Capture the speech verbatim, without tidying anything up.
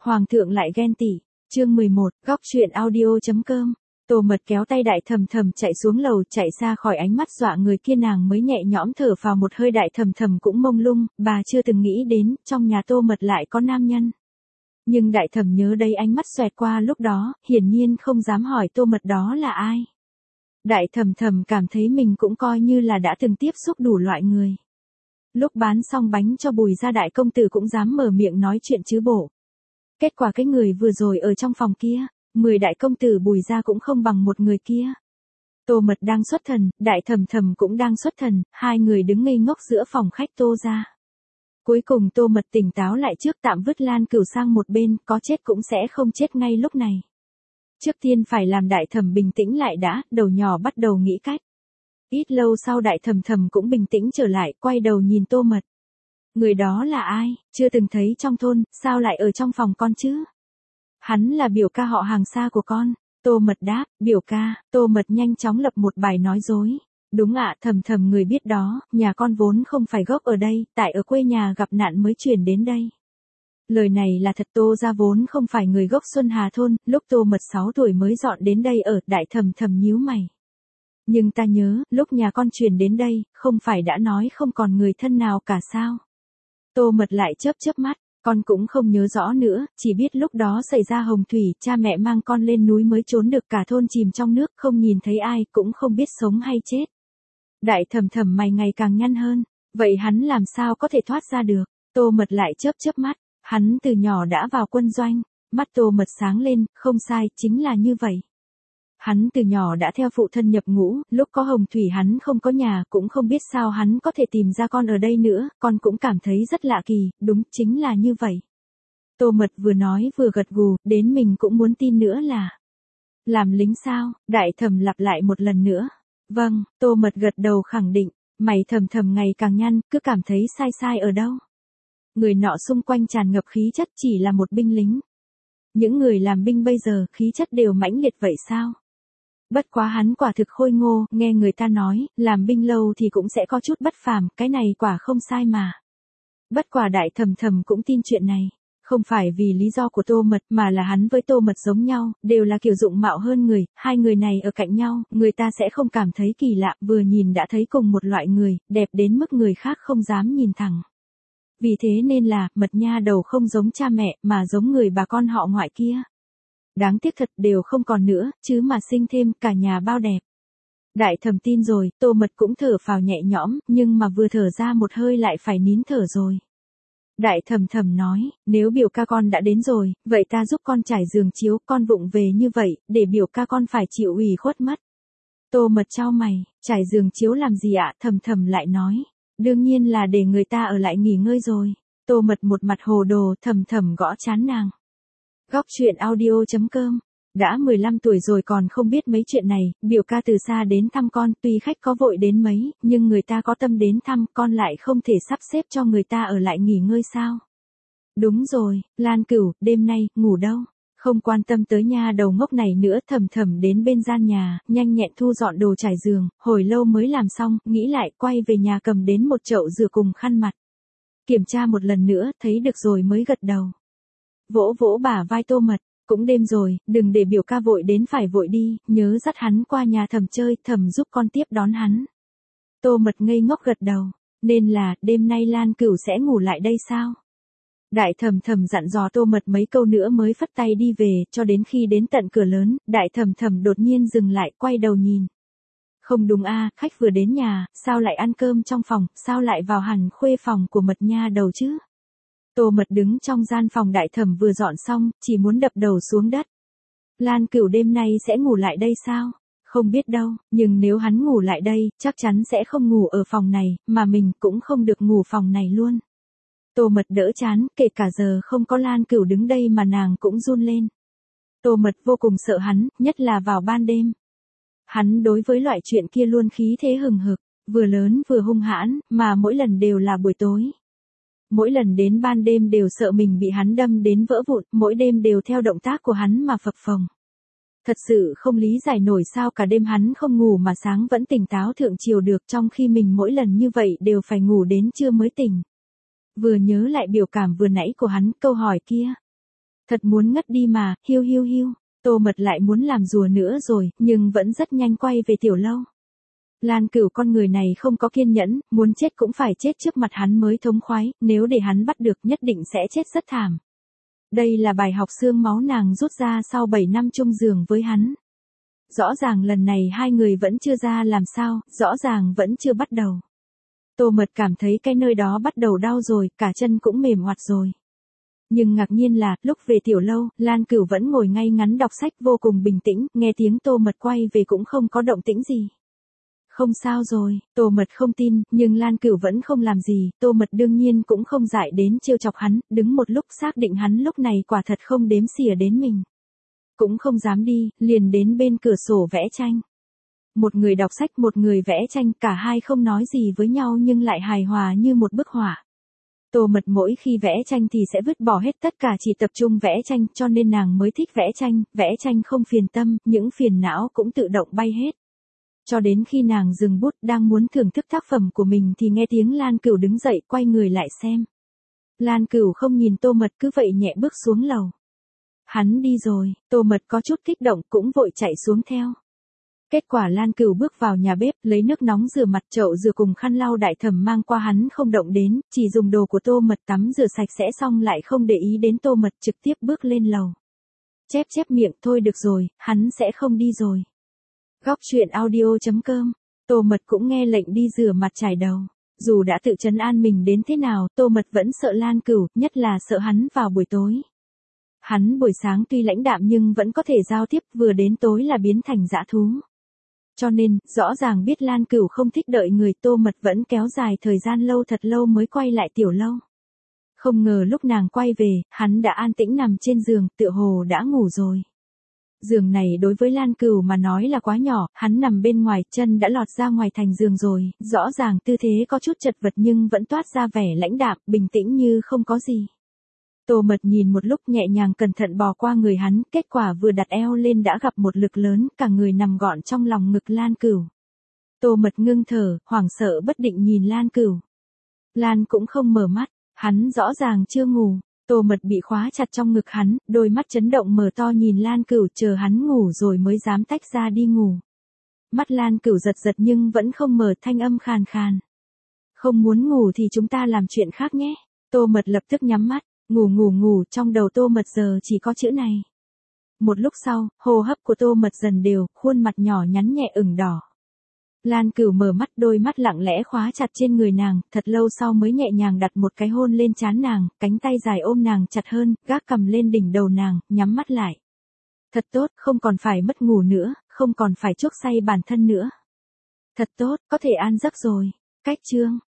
Hoàng thượng lại ghen tị. Chương mười một, góc truyện audio.com. Tô Mật kéo tay Đại Thầm Thầm chạy xuống lầu, chạy xa khỏi ánh mắt dọa người kia, nàng mới nhẹ nhõm thở phào một hơi. Đại Thầm Thầm cũng mông lung, bà chưa từng nghĩ đến, trong nhà Tô Mật lại có nam nhân. Nhưng Đại Thầm nhớ đây ánh mắt xoẹt qua lúc đó, hiển nhiên không dám hỏi Tô Mật đó là ai. Đại Thầm Thầm cảm thấy mình cũng coi như là đã từng tiếp xúc đủ loại người. Lúc bán xong bánh cho Bùi gia đại công tử cũng dám mở miệng nói chuyện chứ bộ. Kết quả cái người vừa rồi ở trong phòng kia, mười đại công tử Bùi gia cũng không bằng một người kia. Tô Mật đang xuất thần, Đại Thầm Thầm cũng đang xuất thần, hai người đứng ngây ngốc giữa phòng khách Tô gia. Cuối cùng Tô Mật tỉnh táo lại, trước tạm vứt Lan Cửu sang một bên, có chết cũng sẽ không chết ngay lúc này. Trước tiên phải làm Đại Thầm bình tĩnh lại đã, đầu nhỏ bắt đầu nghĩ cách. Ít lâu sau Đại Thầm Thầm cũng bình tĩnh trở lại, quay đầu nhìn Tô Mật. Người đó là ai, chưa từng thấy trong thôn, sao lại ở trong phòng con chứ? Hắn là biểu ca họ hàng xa của con. Tô Mật đáp, biểu ca. Tô Mật nhanh chóng lập một bài nói dối. Đúng ạ, Thầm Thầm người biết đó, nhà con vốn không phải gốc ở đây, tại ở quê nhà gặp nạn mới chuyển đến đây. Lời này là thật, Tô gia vốn không phải người gốc Xuân Hà thôn, lúc Tô Mật sáu tuổi mới dọn đến đây ở. Đại Thầm Thầm nhíu mày. Nhưng ta nhớ, lúc nhà con chuyển đến đây, không phải đã nói không còn người thân nào cả sao? Tô Mật lại chớp chớp mắt, con cũng không nhớ rõ nữa, chỉ biết lúc đó xảy ra hồng thủy, cha mẹ mang con lên núi mới trốn được, cả thôn chìm trong nước, không nhìn thấy ai, cũng không biết sống hay chết. Đại Thầm Thầm mày ngày càng nhăn hơn, vậy hắn làm sao có thể thoát ra được? Tô Mật lại chớp chớp mắt, hắn từ nhỏ đã vào quân doanh. Mắt Tô Mật sáng lên, không sai, chính là như vậy. Hắn từ nhỏ đã theo phụ thân nhập ngũ, lúc có hồng thủy hắn không có nhà, cũng không biết sao hắn có thể tìm ra con ở đây nữa, con cũng cảm thấy rất lạ kỳ, đúng, chính là như vậy. Tô Mật vừa nói vừa gật gù, đến mình cũng muốn tin nữa là. Làm lính sao? Đại Thầm lặp lại một lần nữa. Vâng, Tô Mật gật đầu khẳng định, mày Thầm Thầm ngày càng nhăn, cứ cảm thấy sai sai ở đâu. Người nọ xung quanh tràn ngập khí chất, chỉ là một binh lính. Những người làm binh bây giờ, khí chất đều mãnh liệt vậy sao? Bất quá hắn quả thực khôi ngô, nghe người ta nói, làm binh lâu thì cũng sẽ có chút bất phàm, cái này quả không sai mà. Bất quả Đại Thầm Thầm cũng tin chuyện này, không phải vì lý do của Tô Mật mà là hắn với Tô Mật giống nhau, đều là kiểu dụng mạo hơn người, hai người này ở cạnh nhau, người ta sẽ không cảm thấy kỳ lạ, vừa nhìn đã thấy cùng một loại người, đẹp đến mức người khác không dám nhìn thẳng. Vì thế nên là, Mật nha đầu không giống cha mẹ, mà giống người bà con họ ngoại kia. Đáng tiếc thật, đều không còn nữa, chứ mà sinh thêm, cả nhà bao đẹp. Đại Thầm tin rồi, Tô Mật cũng thở phào nhẹ nhõm, nhưng mà vừa thở ra một hơi lại phải nín thở rồi. Đại Thầm Thầm nói, nếu biểu ca con đã đến rồi, vậy ta giúp con trải giường chiếu, con vụng về như vậy, để biểu ca con phải chịu ủy khuất mất. Tô Mật chau mày, trải giường chiếu làm gì ạ? Thầm Thầm lại nói, đương nhiên là để người ta ở lại nghỉ ngơi rồi. Tô Mật một mặt hồ đồ, Thầm Thầm gõ trán nàng. Góc truyện audio.com. Đã mười lăm tuổi rồi còn không biết mấy chuyện này, biểu ca từ xa đến thăm con, tuy khách có vội đến mấy, nhưng người ta có tâm đến thăm, con lại không thể sắp xếp cho người ta ở lại nghỉ ngơi sao? Đúng rồi, Lan Cửu, đêm nay, ngủ đâu? Không quan tâm tới nha đầu ngốc này nữa, Thầm Thầm đến bên gian nhà, nhanh nhẹn thu dọn đồ trải giường, hồi lâu mới làm xong, nghĩ lại, quay về nhà cầm đến một chậu rửa cùng khăn mặt. Kiểm tra một lần nữa, thấy được rồi mới gật đầu. Vỗ vỗ bả vai Tô Mật, cũng đêm rồi, đừng để biểu ca vội đến phải vội đi, nhớ dắt hắn qua nhà Thầm chơi, Thầm giúp con tiếp đón hắn. Tô Mật ngây ngốc gật đầu, nên là, đêm nay Lan Cửu sẽ ngủ lại đây sao? Đại Thầm Thầm dặn dò Tô Mật mấy câu nữa mới phất tay đi về, cho đến khi đến tận cửa lớn, Đại Thầm Thầm đột nhiên dừng lại, quay đầu nhìn. Không đúng a, khách vừa đến nhà, sao lại ăn cơm trong phòng, sao lại vào hẳn khuê phòng của Mật nha đầu chứ? Tô Mật đứng trong gian phòng Đại Thầm vừa dọn xong, chỉ muốn đập đầu xuống đất. Lan Cửu đêm nay sẽ ngủ lại đây sao? Không biết đâu, nhưng nếu hắn ngủ lại đây, chắc chắn sẽ không ngủ ở phòng này, mà mình cũng không được ngủ phòng này luôn. Tô Mật đỡ chán, kể cả giờ không có Lan Cửu đứng đây mà nàng cũng run lên. Tô Mật vô cùng sợ hắn, nhất là vào ban đêm. Hắn đối với loại chuyện kia luôn khí thế hừng hực, vừa lớn vừa hung hãn, mà mỗi lần đều là buổi tối. Mỗi lần đến ban đêm đều sợ mình bị hắn đâm đến vỡ vụn, mỗi đêm đều theo động tác của hắn mà phập phồng. Thật sự không lý giải nổi sao cả đêm hắn không ngủ mà sáng vẫn tỉnh táo thượng triều được, trong khi mình mỗi lần như vậy đều phải ngủ đến trưa mới tỉnh. Vừa nhớ lại biểu cảm vừa nãy của hắn, câu hỏi kia. Thật muốn ngất đi mà, hiu hiu hiu. Tô Mật lại muốn làm rùa nữa rồi, nhưng vẫn rất nhanh quay về tiểu lâu. Lan Cửu con người này không có kiên nhẫn, muốn chết cũng phải chết trước mặt hắn mới thống khoái, nếu để hắn bắt được nhất định sẽ chết rất thảm. Đây là bài học xương máu nàng rút ra sau bảy năm chung giường với hắn. Rõ ràng lần này hai người vẫn chưa ra làm sao, rõ ràng vẫn chưa bắt đầu. Tô Mật cảm thấy cái nơi đó bắt đầu đau rồi, cả chân cũng mềm oặt rồi. Nhưng ngạc nhiên là, lúc về tiểu lâu, Lan Cửu vẫn ngồi ngay ngắn đọc sách vô cùng bình tĩnh, nghe tiếng Tô Mật quay về cũng không có động tĩnh gì. Không sao rồi, Tô Mật không tin, nhưng Lan Cửu vẫn không làm gì, Tô Mật đương nhiên cũng không dại đến trêu chọc hắn, đứng một lúc xác định hắn lúc này quả thật không đếm xỉa đến mình. Cũng không dám đi, liền đến bên cửa sổ vẽ tranh. Một người đọc sách một người vẽ tranh, cả hai không nói gì với nhau nhưng lại hài hòa như một bức họa. Tô Mật mỗi khi vẽ tranh thì sẽ vứt bỏ hết tất cả chỉ tập trung vẽ tranh, cho nên nàng mới thích vẽ tranh, vẽ tranh không phiền tâm, những phiền não cũng tự động bay hết. Cho đến khi nàng dừng bút đang muốn thưởng thức tác phẩm của mình thì nghe tiếng Lan Cửu đứng dậy quay người lại xem. Lan Cửu không nhìn Tô Mật cứ vậy nhẹ bước xuống lầu. Hắn đi rồi, Tô Mật có chút kích động cũng vội chạy xuống theo. Kết quả Lan Cửu bước vào nhà bếp, lấy nước nóng rửa mặt, chậu rửa cùng khăn lau đại thẩm mang qua hắn không động đến, chỉ dùng đồ của Tô Mật tắm rửa sạch sẽ xong lại không để ý đến Tô Mật, trực tiếp bước lên lầu. Chép chép miệng, thôi được rồi, hắn sẽ không đi rồi. Góc truyện audio chấm com, Tô Mật cũng nghe lệnh đi rửa mặt chải đầu. Dù đã tự trấn an mình đến thế nào, Tô Mật vẫn sợ Lan Cửu, nhất là sợ hắn vào buổi tối. Hắn buổi sáng tuy lãnh đạm nhưng vẫn có thể giao tiếp, vừa đến tối là biến thành dã thú. Cho nên, rõ ràng biết Lan Cửu không thích đợi người, Tô Mật vẫn kéo dài thời gian lâu thật lâu mới quay lại tiểu lâu. Không ngờ lúc nàng quay về, hắn đã an tĩnh nằm trên giường, tựa hồ đã ngủ rồi. Giường này đối với Lan Cửu mà nói là quá nhỏ, hắn nằm bên ngoài, chân đã lọt ra ngoài thành giường rồi, rõ ràng tư thế có chút chật vật nhưng vẫn toát ra vẻ lãnh đạm, bình tĩnh như không có gì. Tô Mật nhìn một lúc nhẹ nhàng cẩn thận bò qua người hắn, kết quả vừa đặt eo lên đã gặp một lực lớn, cả người nằm gọn trong lòng ngực Lan Cửu. Tô Mật ngưng thở, hoảng sợ bất định nhìn Lan Cửu. Lan cũng không mở mắt, hắn rõ ràng chưa ngủ. Tô Mật bị khóa chặt trong ngực hắn, đôi mắt chấn động mở to nhìn Lan Cửu, chờ hắn ngủ rồi mới dám tách ra đi ngủ. Mắt Lan Cửu giật giật nhưng vẫn không mở, thanh âm khàn khàn. Không muốn ngủ thì chúng ta làm chuyện khác nhé. Tô Mật lập tức nhắm mắt, ngủ ngủ ngủ, trong đầu Tô Mật giờ chỉ có chữ này. Một lúc sau, hô hấp của Tô Mật dần đều, khuôn mặt nhỏ nhắn nhẹ ửng đỏ. Lan Cửu mở mắt, đôi mắt lặng lẽ khóa chặt trên người nàng, thật lâu sau mới nhẹ nhàng đặt một cái hôn lên trán nàng, cánh tay dài ôm nàng chặt hơn, gác cầm lên đỉnh đầu nàng, nhắm mắt lại. Thật tốt, không còn phải mất ngủ nữa, không còn phải chuốc say bản thân nữa. Thật tốt, có thể an giấc rồi. Cách chương